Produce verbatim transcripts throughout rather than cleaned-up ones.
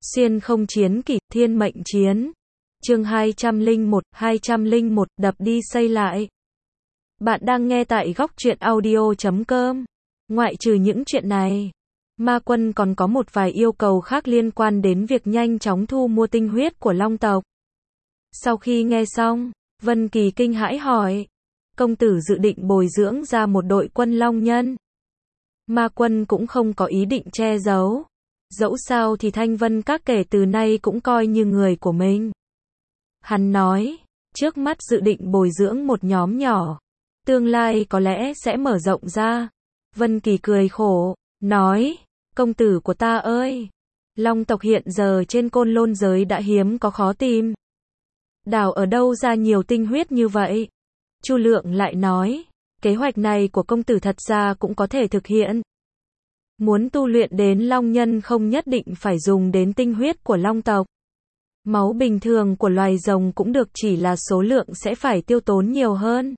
Xuyên không chiến kỷ, thiên mệnh chiến. Chương hai trăm lẻ một, hai trăm lẻ một, đập đi xây lại. Bạn đang nghe tại góc truyện audio chấm com. Ngoại trừ những chuyện này, Ma Quân còn có một vài yêu cầu khác liên quan đến việc nhanh chóng thu mua tinh huyết của Long tộc. Sau khi nghe xong, Vân Kỳ kinh hãi hỏi, công tử dự định bồi dưỡng ra một đội quân long nhân? Ma Quân cũng không có ý định che giấu. Dẫu sao thì Thanh Vân Các kể từ nay cũng coi như người của mình. Hắn nói, trước mắt dự định bồi dưỡng một nhóm nhỏ, tương lai có lẽ sẽ mở rộng ra. Vân Kỳ cười khổ, nói, công tử của ta ơi, Long tộc hiện giờ trên Côn Lôn giới đã hiếm có khó tìm. Đào ở đâu ra nhiều tinh huyết như vậy? Chu Lượng lại nói, kế hoạch này của công tử thật ra cũng có thể thực hiện. Muốn tu luyện đến long nhân không nhất định phải dùng đến tinh huyết của long tộc. Máu bình thường của loài rồng cũng được, chỉ là số lượng sẽ phải tiêu tốn nhiều hơn.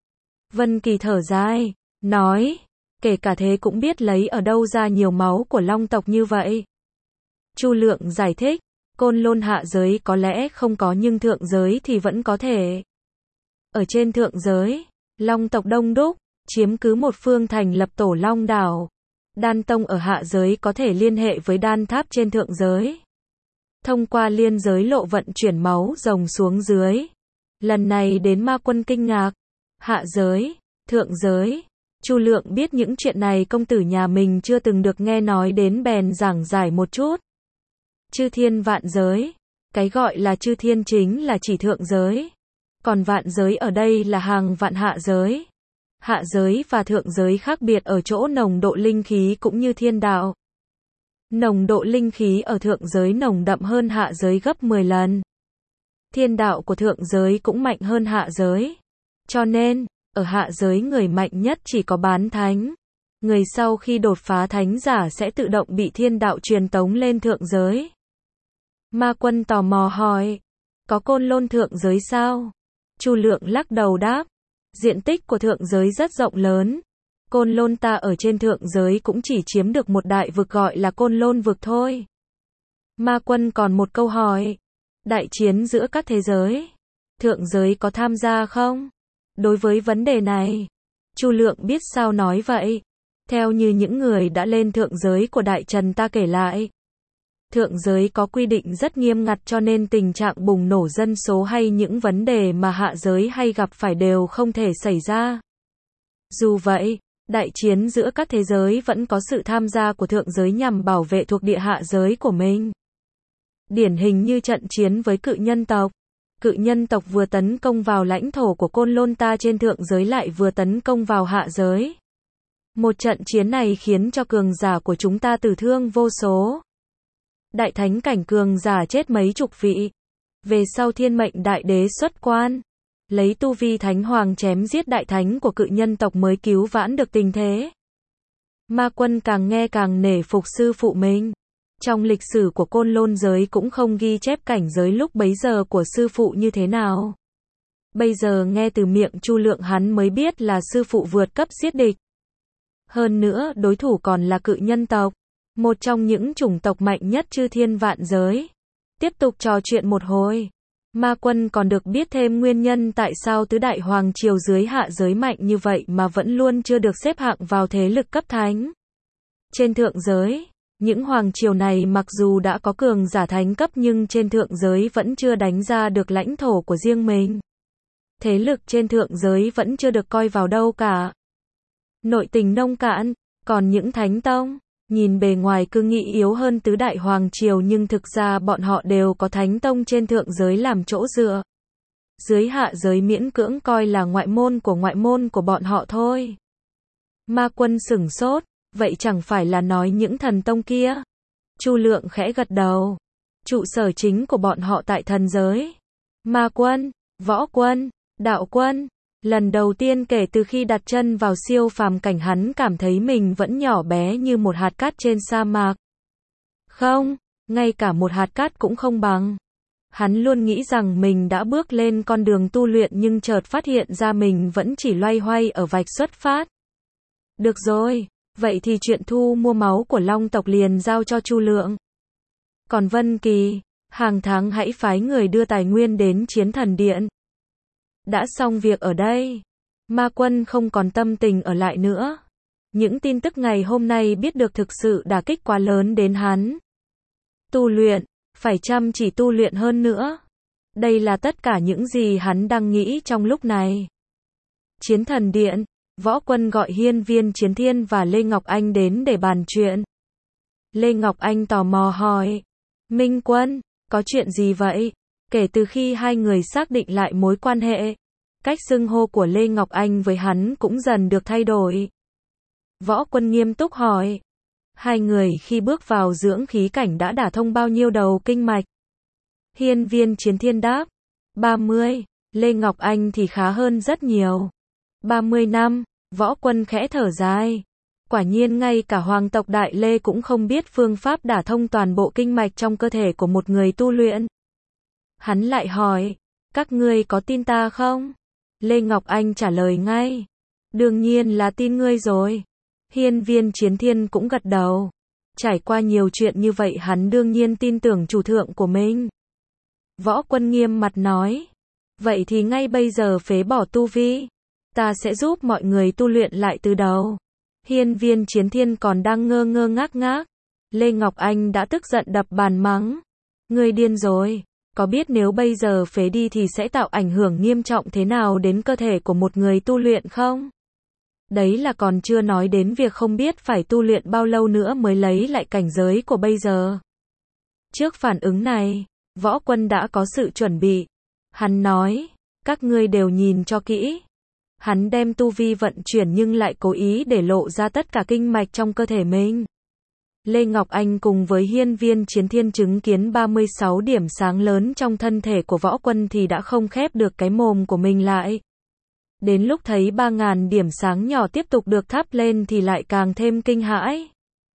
Vân Kỳ thở dài, nói, kể cả thế cũng biết lấy ở đâu ra nhiều máu của long tộc như vậy. Chu Lượng giải thích, Côn Lôn hạ giới có lẽ không có nhưng thượng giới thì vẫn có thể. Ở trên thượng giới, long tộc đông đúc, chiếm cứ một phương thành lập tổ long đảo. Đan tông ở hạ giới có thể liên hệ với đan tháp trên thượng giới. Thông qua liên giới lộ vận chuyển máu rồng xuống dưới. Lần này đến Ma Quân kinh ngạc. Hạ giới, thượng giới. Chu Lượng biết những chuyện này công tử nhà mình chưa từng được nghe nói đến bèn giảng giải một chút. Chư thiên vạn giới. Cái gọi là chư thiên chính là chỉ thượng giới. Còn vạn giới ở đây là hàng vạn hạ giới. Hạ giới và thượng giới khác biệt ở chỗ nồng độ linh khí cũng như thiên đạo. Nồng độ linh khí ở thượng giới nồng đậm hơn hạ giới gấp mười lần. Thiên đạo của thượng giới cũng mạnh hơn hạ giới. Cho nên, ở hạ giới người mạnh nhất chỉ có bán thánh. Người sau khi đột phá thánh giả sẽ tự động bị thiên đạo truyền tống lên thượng giới. Ma Quân tò mò hỏi, có Côn Lôn thượng giới sao? Chu Lượng lắc đầu đáp, diện tích của thượng giới rất rộng lớn. Côn Lôn ta ở trên thượng giới cũng chỉ chiếm được một đại vực gọi là Côn Lôn vực thôi. Ma Quân còn một câu hỏi, đại chiến giữa các thế giới, thượng giới có tham gia không? Đối với vấn đề này, Chu Lượng biết sao nói vậy. Theo như những người đã lên thượng giới của Đại Trần ta kể lại, thượng giới có quy định rất nghiêm ngặt cho nên tình trạng bùng nổ dân số hay những vấn đề mà hạ giới hay gặp phải đều không thể xảy ra. Dù vậy, đại chiến giữa các thế giới vẫn có sự tham gia của thượng giới nhằm bảo vệ thuộc địa hạ giới của mình. Điển hình như trận chiến với cự nhân tộc. Cự nhân tộc vừa tấn công vào lãnh thổ của Côn Lôn ta trên thượng giới lại vừa tấn công vào hạ giới. Một trận chiến này khiến cho cường giả của chúng ta tử thương vô số. Đại thánh cảnh cường giả chết mấy chục vị. Về sau Thiên Mệnh Đại Đế xuất quan, lấy tu vi thánh hoàng chém giết đại thánh của cự nhân tộc mới cứu vãn được tình thế. Ma Quân càng nghe càng nể phục sư phụ mình. Trong lịch sử của Côn Lôn giới cũng không ghi chép cảnh giới lúc bấy giờ của sư phụ như thế nào. Bây giờ nghe từ miệng Chu Lượng hắn mới biết là sư phụ vượt cấp giết địch. Hơn nữa đối thủ còn là cự nhân tộc, một trong những chủng tộc mạnh nhất chư thiên vạn giới. Tiếp tục trò chuyện một hồi, Ma Quân còn được biết thêm nguyên nhân tại sao tứ đại hoàng triều dưới hạ giới mạnh như vậy mà vẫn luôn chưa được xếp hạng vào thế lực cấp thánh. Trên thượng giới, những hoàng triều này mặc dù đã có cường giả thánh cấp nhưng trên thượng giới vẫn chưa đánh ra được lãnh thổ của riêng mình. Thế lực trên thượng giới vẫn chưa được coi vào đâu cả. Nội tình nông cạn, còn những thánh tông, nhìn bề ngoài cứ nghĩ yếu hơn tứ đại hoàng triều nhưng thực ra bọn họ đều có thánh tông trên thượng giới làm chỗ dựa. Dưới hạ giới miễn cưỡng coi là ngoại môn của ngoại môn của bọn họ thôi. Ma Quân sửng sốt, vậy chẳng phải là nói những thần tông kia? Chu Lượng khẽ gật đầu. Trụ sở chính của bọn họ tại thần giới. Ma Quân, Võ Quân, Đạo Quân. Lần đầu tiên kể từ khi đặt chân vào siêu phàm cảnh hắn cảm thấy mình vẫn nhỏ bé như một hạt cát trên sa mạc. Không, ngay cả một hạt cát cũng không bằng. Hắn luôn nghĩ rằng mình đã bước lên con đường tu luyện nhưng chợt phát hiện ra mình vẫn chỉ loay hoay ở vạch xuất phát. Được rồi, vậy thì chuyện thu mua máu của Long tộc liền giao cho Chu Lượng. Còn Vân Kỳ, hàng tháng hãy phái người đưa tài nguyên đến Chiến Thần Điện. Đã xong việc ở đây, Ma Quân không còn tâm tình ở lại nữa. Những tin tức ngày hôm nay biết được thực sự đả kích quá lớn đến hắn. Tu luyện, phải chăm chỉ tu luyện hơn nữa. Đây là tất cả những gì hắn đang nghĩ trong lúc này. Chiến Thần Điện, Võ Quân gọi Hiên Viên Chiến Thiên và Lê Ngọc Anh đến để bàn chuyện. Lê Ngọc Anh tò mò hỏi, Minh Quân, có chuyện gì vậy? Kể từ khi hai người xác định lại mối quan hệ, cách xưng hô của Lê Ngọc Anh với hắn cũng dần được thay đổi. Võ Quân nghiêm túc hỏi, hai người khi bước vào dưỡng khí cảnh đã đả thông bao nhiêu đầu kinh mạch? Hiên Viên Chiến Thiên đáp, ba mươi, Lê Ngọc Anh thì khá hơn rất nhiều. ba mươi năm, Võ Quân khẽ thở dài. Quả nhiên ngay cả hoàng tộc Đại Lê cũng không biết phương pháp đả thông toàn bộ kinh mạch trong cơ thể của một người tu luyện. Hắn lại hỏi, các ngươi có tin ta không? Lê Ngọc Anh trả lời ngay, đương nhiên là tin ngươi rồi. Hiên Viên Chiến Thiên cũng gật đầu. Trải qua nhiều chuyện như vậy hắn đương nhiên tin tưởng chủ thượng của mình. Võ Quân nghiêm mặt nói, vậy thì ngay bây giờ phế bỏ tu vi, ta sẽ giúp mọi người tu luyện lại từ đầu. Hiên Viên Chiến Thiên còn đang ngơ ngơ ngác ngác. Lê Ngọc Anh đã tức giận đập bàn mắng, ngươi điên rồi, có biết nếu bây giờ phế đi thì sẽ tạo ảnh hưởng nghiêm trọng thế nào đến cơ thể của một người tu luyện không? Đấy là còn chưa nói đến việc không biết phải tu luyện bao lâu nữa mới lấy lại cảnh giới của bây giờ. Trước phản ứng này, Võ Quân đã có sự chuẩn bị. Hắn nói, các ngươi đều nhìn cho kỹ. Hắn đem tu vi vận chuyển nhưng lại cố ý để lộ ra tất cả kinh mạch trong cơ thể mình. Lê Ngọc Anh cùng với Hiên Viên Chiến Thiên chứng kiến ba mươi sáu điểm sáng lớn trong thân thể của Võ Quân thì đã không khép được cái mồm của mình lại. Đến lúc thấy ba nghìn điểm sáng nhỏ tiếp tục được thắp lên thì lại càng thêm kinh hãi.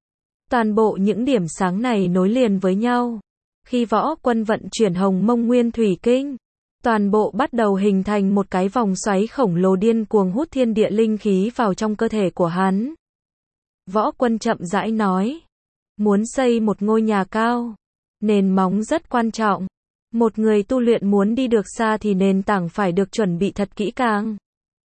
Toàn bộ những điểm sáng này nối liền với nhau. Khi Võ Quân vận chuyển Hồng Mông Nguyên Thủy Kinh, toàn bộ bắt đầu hình thành một cái vòng xoáy khổng lồ điên cuồng hút thiên địa linh khí vào trong cơ thể của hắn. Võ Quân chậm rãi nói, muốn xây một ngôi nhà cao, nền móng rất quan trọng. Một người tu luyện muốn đi được xa thì nền tảng phải được chuẩn bị thật kỹ càng.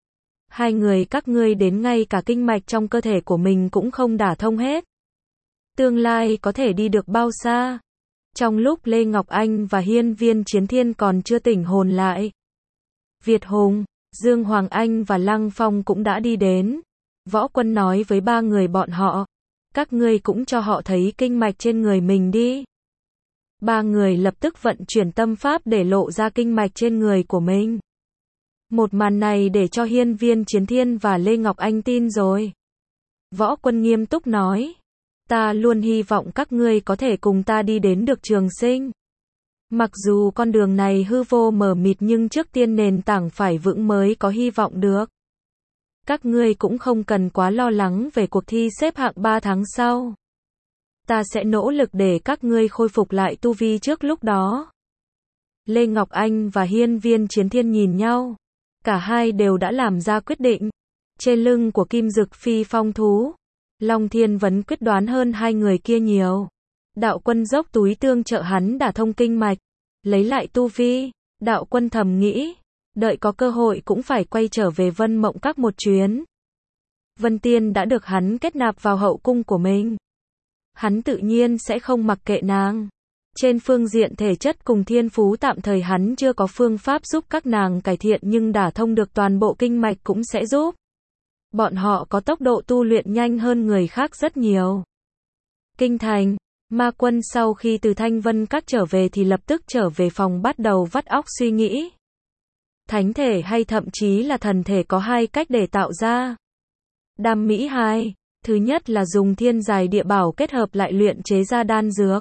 Hai người các ngươi đến ngay cả kinh mạch trong cơ thể của mình cũng không đả thông hết. Tương lai có thể đi được bao xa? Trong lúc Lê Ngọc Anh và Hiên Viên Chiến Thiên còn chưa tỉnh hồn lại, Việt Hùng, Dương Hoàng Anh và Lăng Phong cũng đã đi đến. Võ Quân nói với ba người bọn họ, các ngươi cũng cho họ thấy kinh mạch trên người mình đi. Ba người lập tức vận chuyển tâm pháp để lộ ra kinh mạch trên người của mình. Một màn này để cho Hiên Viên Chiến Thiên và Lê Ngọc Anh tin rồi. Võ Quân nghiêm túc nói, ta luôn hy vọng các ngươi có thể cùng ta đi đến được trường sinh. Mặc dù con đường này hư vô mờ mịt nhưng trước tiên nền tảng phải vững mới có hy vọng được. Các ngươi cũng không cần quá lo lắng về cuộc thi xếp hạng ba tháng sau. Ta sẽ nỗ lực để các ngươi khôi phục lại tu vi trước lúc đó. Lê Ngọc Anh và Hiên Viên Chiến Thiên nhìn nhau. Cả hai đều đã làm ra quyết định. Trên lưng của Kim Dực Phi Phong thú, Long Thiên Vấn quyết đoán hơn hai người kia nhiều. Đạo Quân dốc túi tương trợ hắn đả thông kinh mạch, lấy lại tu vi. Đạo Quân thầm nghĩ, đợi có cơ hội cũng phải quay trở về Vân Mộng Các một chuyến. Vân Tiên đã được hắn kết nạp vào hậu cung của mình. Hắn tự nhiên sẽ không mặc kệ nàng. Trên phương diện thể chất cùng thiên phú tạm thời hắn chưa có phương pháp giúp các nàng cải thiện nhưng đả thông được toàn bộ kinh mạch cũng sẽ giúp. Bọn họ có tốc độ tu luyện nhanh hơn người khác rất nhiều. Kinh thành, Ma Quân sau khi từ Thanh Vân Các trở về thì lập tức trở về phòng bắt đầu vắt óc suy nghĩ. Thánh thể hay thậm chí là thần thể có hai cách để tạo ra. Đam mỹ hai, thứ nhất là dùng thiên giài địa bảo kết hợp lại luyện chế ra đan dược.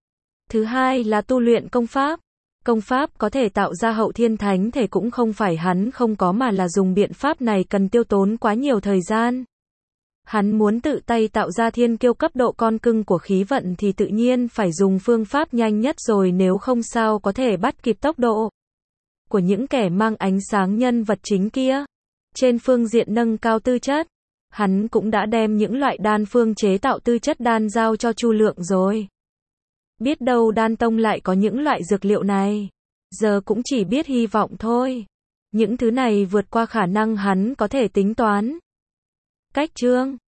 Thứ hai là tu luyện công pháp. Công pháp có thể tạo ra hậu thiên thánh thể cũng không phải hắn không có mà là dùng biện pháp này cần tiêu tốn quá nhiều thời gian. Hắn muốn tự tay tạo ra thiên kiêu cấp độ con cưng của khí vận thì tự nhiên phải dùng phương pháp nhanh nhất rồi nếu không sao có thể bắt kịp tốc độ của những kẻ mang ánh sáng nhân vật chính kia. Trên phương diện nâng cao tư chất, hắn cũng đã đem những loại đan phương chế tạo tư chất đan giao cho Chu Lượng rồi. Biết đâu Đan Tông lại có những loại dược liệu này. Giờ cũng chỉ biết hy vọng thôi. Những thứ này vượt qua khả năng hắn có thể tính toán. Cách chương